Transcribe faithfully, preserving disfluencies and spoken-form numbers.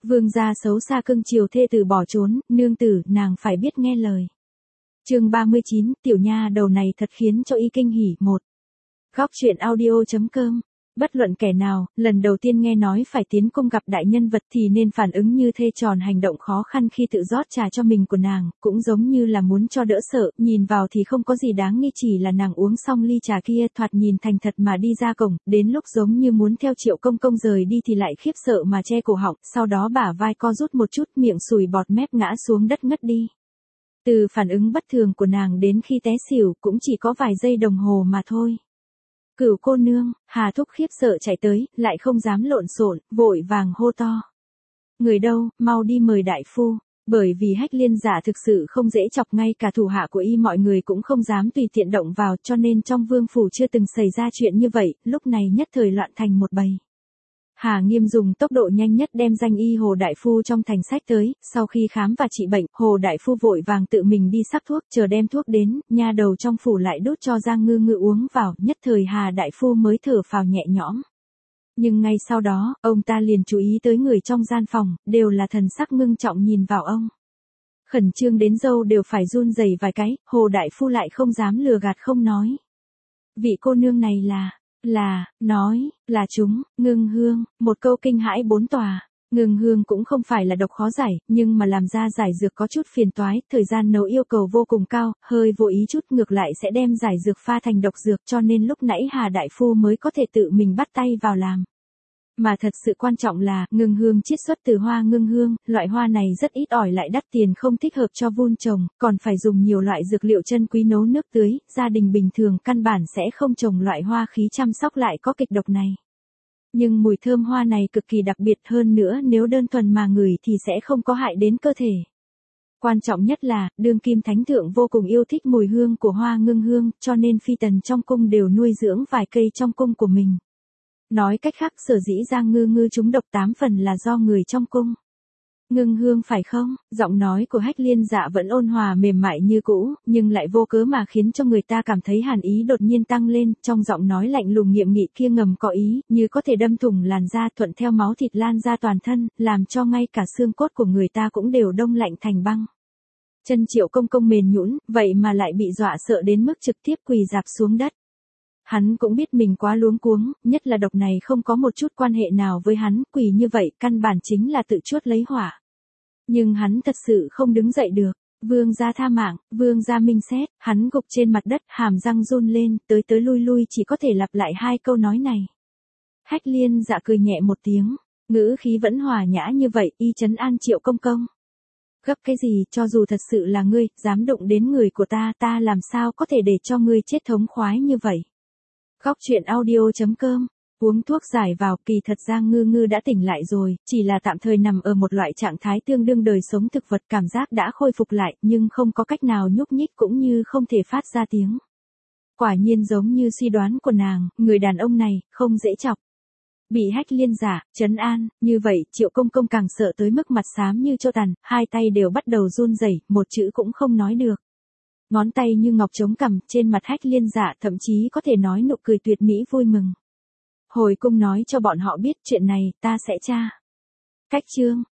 Vương gia xấu xa cưng chiều thê tử bỏ trốn, nương tử, nàng phải biết nghe lời. Chương ba mươi chín, tiểu nha đầu này thật khiến cho y kinh hỉ. Một. Góc truyện audio.com. Bất luận kẻ nào, lần đầu tiên nghe nói phải tiến cung gặp đại nhân vật thì nên phản ứng như thê tròn hành động khó khăn khi tự rót trà cho mình của nàng, cũng giống như là muốn cho đỡ sợ, nhìn vào thì không có gì đáng nghi, chỉ là nàng uống xong ly trà kia thoạt nhìn thành thật mà đi ra cổng, đến lúc giống như muốn theo Triệu Công Công rời đi thì lại khiếp sợ mà che cổ họng, sau đó bả vai co rút một chút, miệng sùi bọt mép ngã xuống đất ngất đi. Từ phản ứng bất thường của nàng đến khi té xỉu cũng chỉ có vài giây đồng hồ mà thôi. Cửu cô nương, Hà Thúc khiếp sợ chạy tới, lại không dám lộn xộn, vội vàng hô to. Người đâu, mau đi mời đại phu. Bởi vì Hách Liên Dạ thực sự không dễ chọc, ngay cả thủ hạ của y mọi người cũng không dám tùy tiện động vào, cho nên trong vương phủ chưa từng xảy ra chuyện như vậy, lúc này nhất thời loạn thành một bầy. Hà Nghiêm dùng tốc độ nhanh nhất đem danh y Hồ Đại Phu trong thành sách tới, sau khi khám và trị bệnh, Hồ Đại Phu vội vàng tự mình đi sắc thuốc, chờ đem thuốc đến, nha đầu trong phủ lại đút cho Giang Ngư Ngư uống vào, nhất thời Hà Đại Phu mới thở phào nhẹ nhõm. Nhưng ngay sau đó, ông ta liền chú ý tới người trong gian phòng, đều là thần sắc ngưng trọng nhìn vào ông. Khẩn trương đến râu đều phải run rẩy vài cái, Hồ Đại Phu lại không dám lừa gạt không nói. Vị cô nương này là... Là, nói, là chúng, Ngưng Hương, một câu kinh hãi bốn tòa. Ngưng Hương cũng không phải là độc khó giải, nhưng mà làm ra giải dược có chút phiền toái, thời gian nấu yêu cầu vô cùng cao, hơi vô ý chút ngược lại sẽ đem giải dược pha thành độc dược, cho nên lúc nãy Hà Đại Phu mới có thể tự mình bắt tay vào làm. Mà thật sự quan trọng là, ngưng hương chiết xuất từ hoa ngưng hương, loại hoa này rất ít ỏi lại đắt tiền, không thích hợp cho vun trồng, còn phải dùng nhiều loại dược liệu chân quý nấu nước tưới, gia đình bình thường căn bản sẽ không trồng loại hoa khí chăm sóc lại có kịch độc này. Nhưng mùi thơm hoa này cực kỳ đặc biệt, hơn nữa nếu đơn thuần mà ngửi thì sẽ không có hại đến cơ thể. Quan trọng nhất là, đương kim thánh thượng vô cùng yêu thích mùi hương của hoa ngưng hương, cho nên phi tần trong cung đều nuôi dưỡng vài cây trong cung của mình. Nói cách khác, sở dĩ Giang Ngư Ngư trúng độc tám phần là do người trong cung. Ngưng hương phải không? Giọng nói của Hách Liên Dạ vẫn ôn hòa mềm mại như cũ, nhưng lại vô cớ mà khiến cho người ta cảm thấy hàn ý đột nhiên tăng lên, trong giọng nói lạnh lùng nghiêm nghị kia ngầm có ý, như có thể đâm thủng làn da, thuận theo máu thịt lan ra toàn thân, làm cho ngay cả xương cốt của người ta cũng đều đông lạnh thành băng. Chân Triệu Công Công mềm nhũn, vậy mà lại bị dọa sợ đến mức trực tiếp quỳ rạp xuống đất. Hắn cũng biết mình quá luống cuống, nhất là độc này không có một chút quan hệ nào với hắn, quỳ như vậy căn bản chính là tự chuốt lấy hỏa. Nhưng hắn thật sự không đứng dậy được. Vương gia tha mạng, vương gia minh xét, hắn gục trên mặt đất, hàm răng run lên, tới tới lui lui chỉ có thể lặp lại hai câu nói này. Hách Liên Dạ cười nhẹ một tiếng, ngữ khí vẫn hòa nhã như vậy, y trấn an Triệu Công Công. Gấp cái gì, cho dù thật sự là ngươi, dám đụng đến người của ta, ta làm sao có thể để cho ngươi chết thống khoái như vậy. Góc truyện audio.com. Uống thuốc giải vào, kỳ thật Giang Ngư Ngư đã tỉnh lại rồi, chỉ là tạm thời nằm ở một loại trạng thái tương đương đời sống thực vật, cảm giác đã khôi phục lại, nhưng không có cách nào nhúc nhích cũng như không thể phát ra tiếng. Quả nhiên giống như suy đoán của nàng, người đàn ông này, không dễ chọc. Bị Hách Liên Dạ trấn an, như vậy Triệu Công Công càng sợ tới mức mặt xám như tro tàn, hai tay đều bắt đầu run rẩy, một chữ cũng không nói được. Ngón tay như ngọc chống cằm, trên mặt Hách Liên Dạ thậm chí có thể nói nụ cười tuyệt mỹ vui mừng. Hồi cung nói cho bọn họ biết chuyện này, ta sẽ tra. Cách chương,